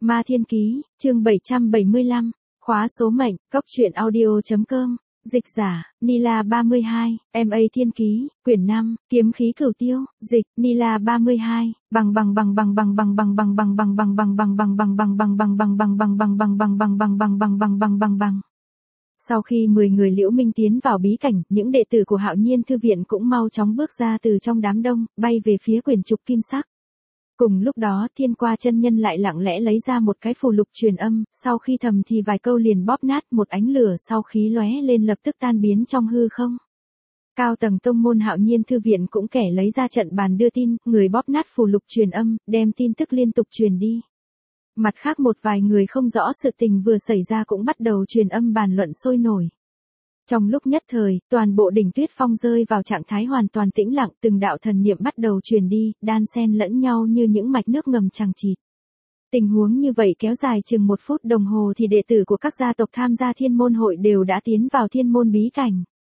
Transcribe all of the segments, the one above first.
Ma Thiên Ký, chương 775, khóa số mệnh, cốc truyện audio.com, dịch giả, Nila 32, MA Thiên Ký, quyển 5, kiếm khí cửu tiêu, dịch, Nila 32, bằng Sau khi 10 người Liễu Minh tiến vào bí cảnh, những đệ tử của Hạo Nhiên thư viện cũng mau chóng bước ra từ trong đám đông, bay về phía quyển trục kim sắc. Cùng lúc đó, Thiên Qua chân nhân lại lặng lẽ lấy ra một cái phù lục truyền âm, sau khi thầm thì vài câu liền bóp nát, một ánh lửa sau khí lóe lên lập tức tan biến trong hư không. Cao tầng tông môn Hạo Nhiên thư viện cũng kẻ lấy ra trận bàn đưa tin, người bóp nát phù lục truyền âm, đem tin tức liên tục truyền đi. Mặt khác một vài người không rõ sự tình vừa xảy ra cũng bắt đầu truyền âm bàn luận sôi nổi. Trong lúc nhất thời, toàn bộ đỉnh Tuyết Phong rơi vào trạng thái hoàn toàn tĩnh lặng, từng đạo thần niệm bắt đầu truyền đi, đan xen lẫn nhau như những mạch nước ngầm chằng chịt. Tình huống như vậy kéo dài chừng 1 phút đồng hồ thì đệ tử của các gia tộc tham gia thiên môn hội đều đã tiến vào thiên môn bí cảnh.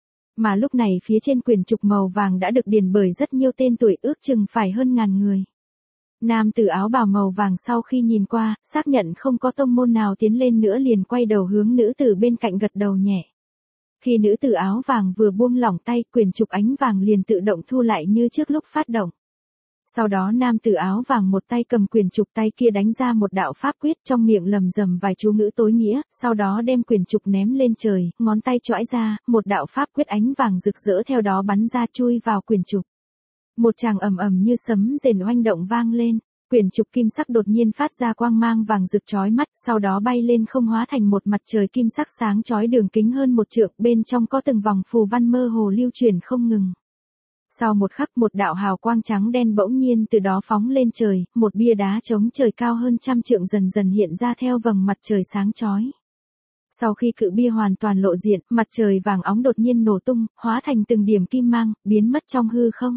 Mà lúc này phía trên quyển trục màu vàng đã được điền bởi rất nhiều tên tuổi, ước chừng phải hơn 1000 người. Nam tử áo bào màu vàng sau khi nhìn qua, xác nhận không có tông môn nào tiến lên nữa liền quay đầu hướng nữ tử bên cạnh gật đầu nhẹ. Khi nữ tử áo vàng vừa buông lỏng tay, quyển trục ánh vàng liền tự động thu lại như trước lúc phát động. Sau đó nam tử áo vàng một tay cầm quyển trục, tay kia đánh ra một đạo pháp quyết, trong miệng lầm rầm vài chú ngữ tối nghĩa, sau đó đem quyển trục ném lên trời, ngón tay chõi ra, một đạo pháp quyết ánh vàng rực rỡ theo đó bắn ra chui vào quyển trục. Một tràng ầm ầm như sấm rền oanh động vang lên, quyển trục kim sắc đột nhiên phát ra quang mang vàng rực chói mắt, sau đó bay lên không hóa thành một mặt trời kim sắc sáng chói đường kính hơn 1 trượng, bên trong có từng vòng phù văn mơ hồ lưu truyền không ngừng. Sau một khắc, một đạo hào quang trắng đen bỗng nhiên từ đó phóng lên trời, một bia đá chống trời cao hơn 100 trượng dần dần hiện ra theo vầng mặt trời sáng chói. Sau khi cự bia hoàn toàn lộ diện, mặt trời vàng óng đột nhiên nổ tung, hóa thành từng điểm kim mang, biến mất trong hư không.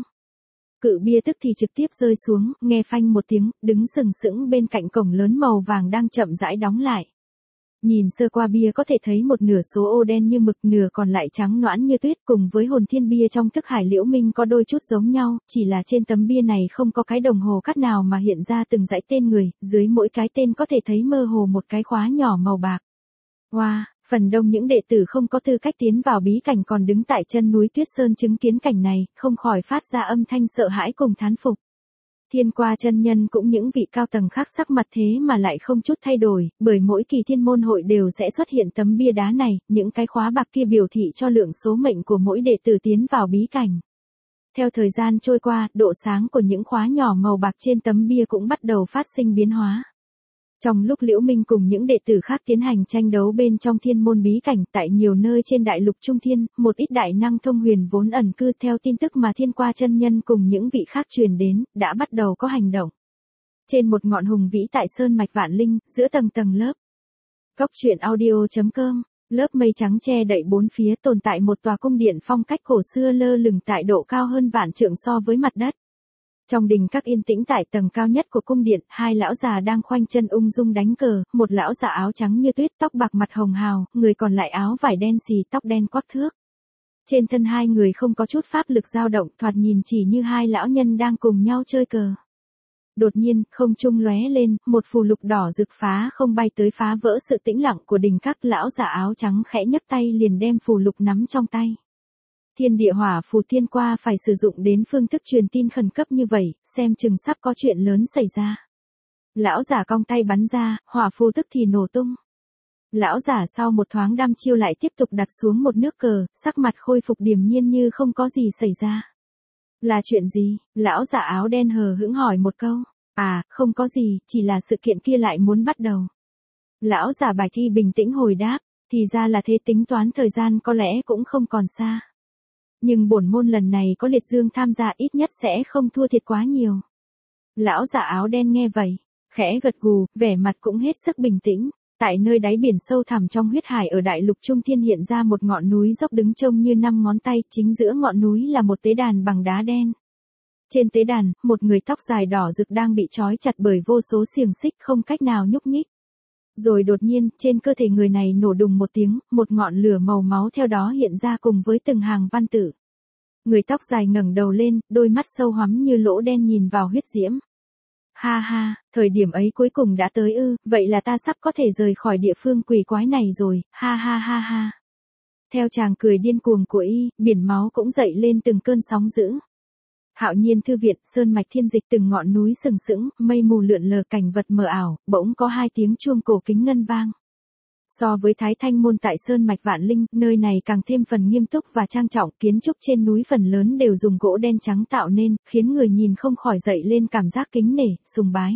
Cự bia tức thì trực tiếp rơi xuống, nghe phanh một tiếng, đứng sừng sững bên cạnh cổng lớn màu vàng đang chậm rãi đóng lại. Nhìn sơ qua bia có thể thấy một nửa số ô đen như mực, nửa còn lại trắng nõn như tuyết, cùng với hồn thiên bia trong thức hải Liễu Minh có đôi chút giống nhau, chỉ là trên tấm bia này không có cái đồng hồ cắt nào mà hiện ra từng dãy tên người, dưới mỗi cái tên có thể thấy mơ hồ một cái khóa nhỏ màu bạc. Wow! Phần đông những đệ tử không có tư cách tiến vào bí cảnh còn đứng tại chân núi Tuyết Sơn chứng kiến cảnh này, không khỏi phát ra âm thanh sợ hãi cùng thán phục. Thiên Qua chân nhân cũng những vị cao tầng khác sắc mặt thế mà lại không chút thay đổi, bởi mỗi kỳ thiên môn hội đều sẽ xuất hiện tấm bia đá này, những cái khóa bạc kia biểu thị cho lượng số mệnh của mỗi đệ tử tiến vào bí cảnh. Theo thời gian trôi qua, độ sáng của những khóa nhỏ màu bạc trên tấm bia cũng bắt đầu phát sinh biến hóa. Trong lúc Liễu Minh cùng những đệ tử khác tiến hành tranh đấu bên trong thiên môn bí cảnh, tại nhiều nơi trên đại lục Trung Thiên, một ít đại năng thông huyền vốn ẩn cư theo tin tức mà Thiên Qua chân nhân cùng những vị khác truyền đến, đã bắt đầu có hành động. Trên một ngọn hùng vĩ tại sơn mạch Vạn Linh, giữa tầng tầng lớp cốc truyện audio.com, lớp mây trắng che đậy bốn phía, tồn tại một tòa cung điện phong cách cổ xưa lơ lửng tại độ cao hơn vạn trượng so với mặt đất. Trong đình các yên tĩnh tại tầng cao nhất của cung điện, 2 lão già đang khoanh chân ung dung đánh cờ, một lão già áo trắng như tuyết, tóc bạc mặt hồng hào, người còn lại áo vải đen xì, tóc đen quắc thước. Trên thân 2 người không có chút pháp lực dao động, thoạt nhìn chỉ như 2 lão nhân đang cùng nhau chơi cờ. Đột nhiên, không trung lóe lên, một phù lục đỏ rực phá không bay tới phá vỡ sự tĩnh lặng của đình các, lão già áo trắng khẽ nhấc tay liền đem phù lục nắm trong tay. Thiên địa hỏa phù Thiên Qua phải sử dụng đến phương thức truyền tin khẩn cấp như vậy, xem chừng sắp có chuyện lớn xảy ra. Lão giả cong tay bắn ra, hỏa phù tức thì nổ tung. Lão giả sau một thoáng đăm chiêu lại tiếp tục đặt xuống một nước cờ, sắc mặt khôi phục điềm nhiên như không có gì xảy ra. Là chuyện gì? Lão giả áo đen hờ hững hỏi một câu. À, không có gì, chỉ là sự kiện kia lại muốn bắt đầu. Lão giả Bài Thi bình tĩnh hồi đáp, thì ra là thế, tính toán thời gian có lẽ cũng không còn xa. Nhưng bổn môn lần này có Liệt Dương tham gia, ít nhất sẽ không thua thiệt quá nhiều. Lão giả áo đen nghe vậy, khẽ gật gù, vẻ mặt cũng hết sức bình tĩnh. Tại nơi đáy biển sâu thẳm trong huyết hải ở đại lục Trung Thiên hiện ra một ngọn núi dốc đứng trông như 5 ngón tay, chính giữa ngọn núi là một tế đàn bằng đá đen. Trên tế đàn, một người tóc dài đỏ rực đang bị trói chặt bởi vô số xiềng xích không cách nào nhúc nhích. Rồi đột nhiên, trên cơ thể người này nổ đùng một tiếng, một ngọn lửa màu máu theo đó hiện ra cùng với từng hàng văn tự. Người tóc dài ngẩng đầu lên, đôi mắt sâu hoắm như lỗ đen nhìn vào huyết diễm. Ha ha, thời điểm ấy cuối cùng đã tới ư, vậy là ta sắp có thể rời khỏi địa phương quỷ quái này rồi, ha ha ha ha. Theo chàng cười điên cuồng của y, biển máu cũng dậy lên từng cơn sóng dữ. Hạo Nhiên thư viện, sơn mạch thiên dịch, từng ngọn núi sừng sững, mây mù lượn lờ, cảnh vật mờ ảo, bỗng có hai tiếng chuông cổ kính ngân vang. So với Thái Thanh môn tại sơn mạch Vạn Linh, nơi này càng thêm phần nghiêm túc và trang trọng, kiến trúc trên núi phần lớn đều dùng gỗ đen trắng tạo nên, khiến người nhìn không khỏi dậy lên cảm giác kính nể, sùng bái.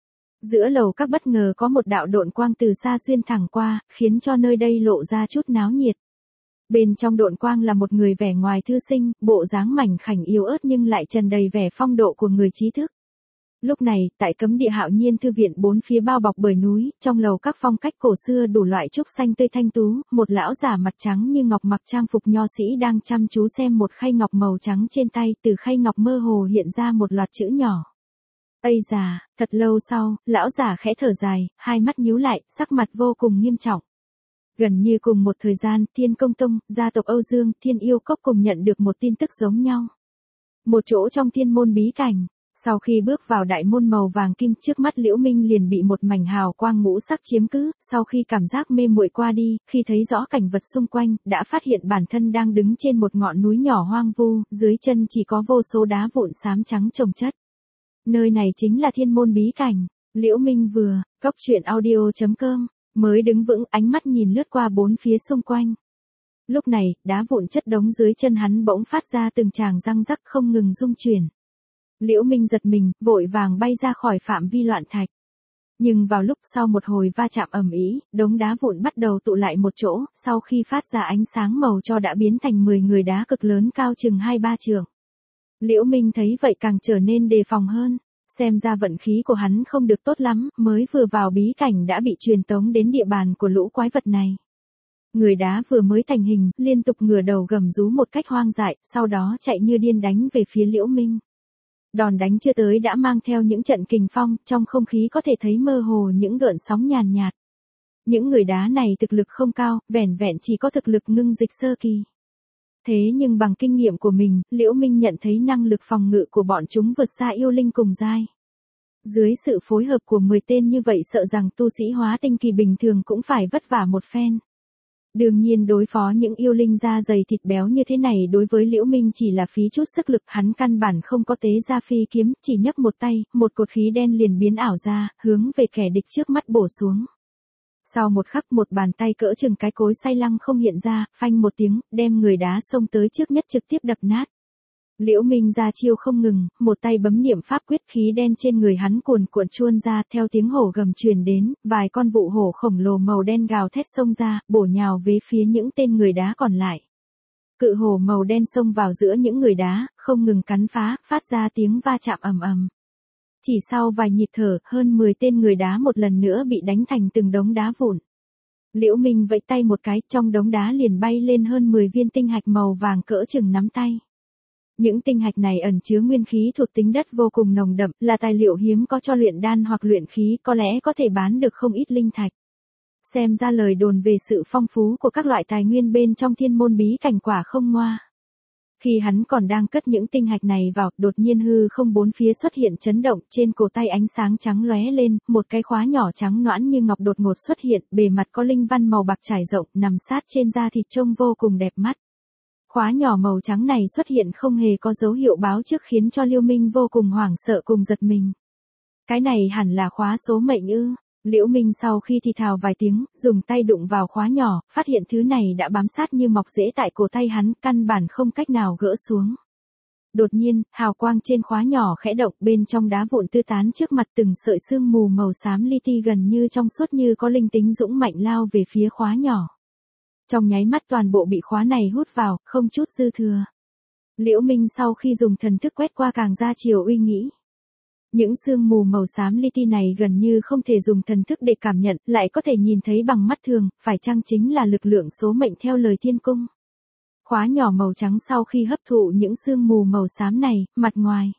Giữa lầu các bất ngờ có một đạo độn quang từ xa xuyên thẳng qua, khiến cho nơi đây lộ ra chút náo nhiệt. Bên trong độn quang là một người vẻ ngoài thư sinh, bộ dáng mảnh khảnh yếu ớt nhưng lại tràn đầy vẻ phong độ của người trí thức. Lúc này, tại cấm địa Hạo Nhiên thư viện bốn phía bao bọc bởi núi, trong lầu các phong cách cổ xưa đủ loại trúc xanh tươi thanh tú, một lão giả mặt trắng như ngọc mặc trang phục nho sĩ đang chăm chú xem một khay ngọc màu trắng trên tay, từ khay ngọc mơ hồ hiện ra một loạt chữ nhỏ. Ây già, thật lâu sau, lão giả khẽ thở dài, hai mắt nhíu lại, sắc mặt vô cùng nghiêm trọng. Gần như cùng một thời gian, Thiên Công Tông, gia tộc Âu Dương, Thiên Yêu Cốc cùng nhận được một tin tức giống nhau. Một chỗ trong thiên môn bí cảnh, sau khi bước vào đại môn màu vàng kim, trước mắt Liễu Minh liền bị một mảnh hào quang ngũ sắc chiếm cứ, sau khi cảm giác mê muội qua đi, khi thấy rõ cảnh vật xung quanh, đã phát hiện bản thân đang đứng trên một ngọn núi nhỏ hoang vu, dưới chân chỉ có vô số đá vụn xám trắng chồng chất. Nơi này chính là thiên môn bí cảnh. Liễu Minh vừa, cốc.audio.com, mới đứng vững, ánh mắt nhìn lướt qua bốn phía xung quanh. Lúc này, đá vụn chất đống dưới chân hắn bỗng phát ra từng tràng răng rắc không ngừng rung chuyển. Liễu Minh giật mình, vội vàng bay ra khỏi phạm vi loạn thạch. Nhưng vào lúc sau một hồi va chạm ầm ĩ, đống đá vụn bắt đầu tụ lại một chỗ, sau khi phát ra ánh sáng màu cho đã biến thành 10 người đá cực lớn cao chừng 2-3 trượng. Liễu Minh thấy vậy càng trở nên đề phòng hơn, xem ra vận khí của hắn không được tốt lắm, mới vừa vào bí cảnh đã bị truyền tống đến địa bàn của lũ quái vật này. Người đá vừa mới thành hình, liên tục ngửa đầu gầm rú một cách hoang dại, sau đó chạy như điên đánh về phía Liễu Minh. Đòn đánh chưa tới đã mang theo những trận kình phong, trong không khí có thể thấy mơ hồ những gợn sóng nhàn nhạt. Những người đá này thực lực không cao, vẻn vẹn chỉ có thực lực ngưng dịch sơ kỳ. Thế nhưng bằng kinh nghiệm của mình, Liễu Minh nhận thấy năng lực phòng ngự của bọn chúng vượt xa yêu linh cùng giai. Dưới sự phối hợp của 10 tên như vậy sợ rằng tu sĩ hóa tinh kỳ bình thường cũng phải vất vả một phen. Đương nhiên đối phó những yêu linh da dày thịt béo như thế này đối với Liễu Minh chỉ là phí chút sức lực, hắn căn bản không có tế ra phi kiếm, chỉ nhấc một tay, một cột khí đen liền biến ảo ra, hướng về kẻ địch trước mắt bổ xuống. Sau một khắc một bàn tay cỡ chừng cái cối xay lăng không hiện ra, phanh một tiếng, đem người đá xông tới trước nhất trực tiếp đập nát. Liễu Minh ra chiêu không ngừng, một tay bấm niệm pháp quyết, khí đen trên người hắn cuồn cuộn chuôn ra, theo tiếng hổ gầm truyền đến, vài con vụ hổ khổng lồ màu đen gào thét xông ra, bổ nhào về phía những tên người đá còn lại. Cự hổ màu đen xông vào giữa những người đá, không ngừng cắn phá, phát ra tiếng va chạm ầm ầm. Chỉ sau vài nhịp thở, hơn 10 tên người đá một lần nữa bị đánh thành từng đống đá vụn. Liễu Minh vẫy tay một cái, trong đống đá liền bay lên hơn 10 viên tinh hạch màu vàng cỡ chừng nắm tay. Những tinh hạch này ẩn chứa nguyên khí thuộc tính đất vô cùng nồng đậm, là tài liệu hiếm có cho luyện đan hoặc luyện khí, có lẽ có thể bán được không ít linh thạch. Xem ra lời đồn về sự phong phú của các loại tài nguyên bên trong thiên môn bí cảnh quả không ngoa. Khi hắn còn đang cất những tinh hạch này vào, đột nhiên hư không bốn phía xuất hiện chấn động, trên cổ tay ánh sáng trắng lóe lên, một cái khóa nhỏ trắng nõn như ngọc đột ngột xuất hiện, bề mặt có linh văn màu bạc trải rộng, nằm sát trên da thịt trông vô cùng đẹp mắt. Khóa nhỏ màu trắng này xuất hiện không hề có dấu hiệu báo trước, khiến cho Liễu Minh vô cùng hoảng sợ cùng giật mình. Cái này hẳn là khóa số mệnh ư? Liễu Minh sau khi thì thào vài tiếng, dùng tay đụng vào khóa nhỏ, phát hiện thứ này đã bám sát như mọc rễ tại cổ tay hắn, căn bản không cách nào gỡ xuống. Đột nhiên, hào quang trên khóa nhỏ khẽ động, bên trong đá vụn tứ tán trước mặt từng sợi sương mù màu xám li ti gần như trong suốt như có linh tính dũng mạnh lao về phía khóa nhỏ. Trong nháy mắt toàn bộ bị khóa này hút vào, không chút dư thừa. Liễu Minh sau khi dùng thần thức quét qua càng ra chiều uy nghĩ. Những sương mù màu xám li ti này gần như không thể dùng thần thức để cảm nhận, lại có thể nhìn thấy bằng mắt thường, phải chăng chính là lực lượng số mệnh theo lời thiên cung. Khóa nhỏ màu trắng sau khi hấp thụ những sương mù màu xám này, mặt ngoài.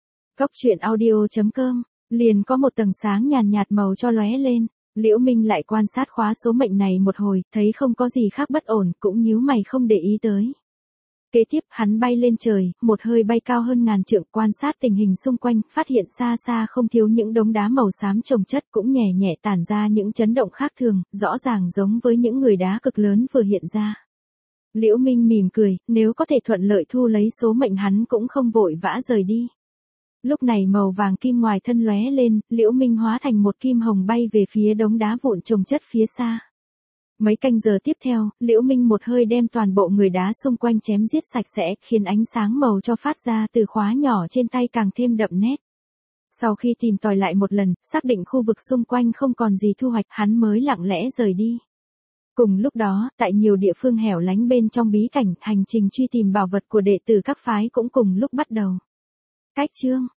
Cốc.audio.com, liền có một tầng sáng nhàn nhạt màu cho lóe lên. Liễu Minh lại quan sát khóa số mệnh này một hồi, thấy không có gì khác bất ổn, cũng nhíu mày không để ý tới. Kế tiếp hắn bay lên trời, một hơi bay cao hơn ngàn trượng, quan sát tình hình xung quanh, phát hiện xa xa không thiếu những đống đá màu xám chồng chất, cũng nhẹ nhẹ tản ra những chấn động khác thường, rõ ràng giống với những người đá cực lớn vừa hiện ra. Liễu Minh mỉm cười, nếu có thể thuận lợi thu lấy số mệnh hắn cũng không vội vã rời đi. Lúc này màu vàng kim ngoài thân lóe lên, Liễu Minh hóa thành một kim hồng bay về phía đống đá vụn chồng chất phía xa. Mấy canh giờ tiếp theo, Liễu Minh một hơi đem toàn bộ người đá xung quanh chém giết sạch sẽ, khiến ánh sáng màu cho phát ra từ khóa nhỏ trên tay càng thêm đậm nét. Sau khi tìm tòi lại một lần, xác định khu vực xung quanh không còn gì thu hoạch, hắn mới lặng lẽ rời đi. Cùng lúc đó, tại nhiều địa phương hẻo lánh bên trong bí cảnh, hành trình truy tìm bảo vật của đệ tử các phái cũng cùng lúc bắt đầu. Cách chương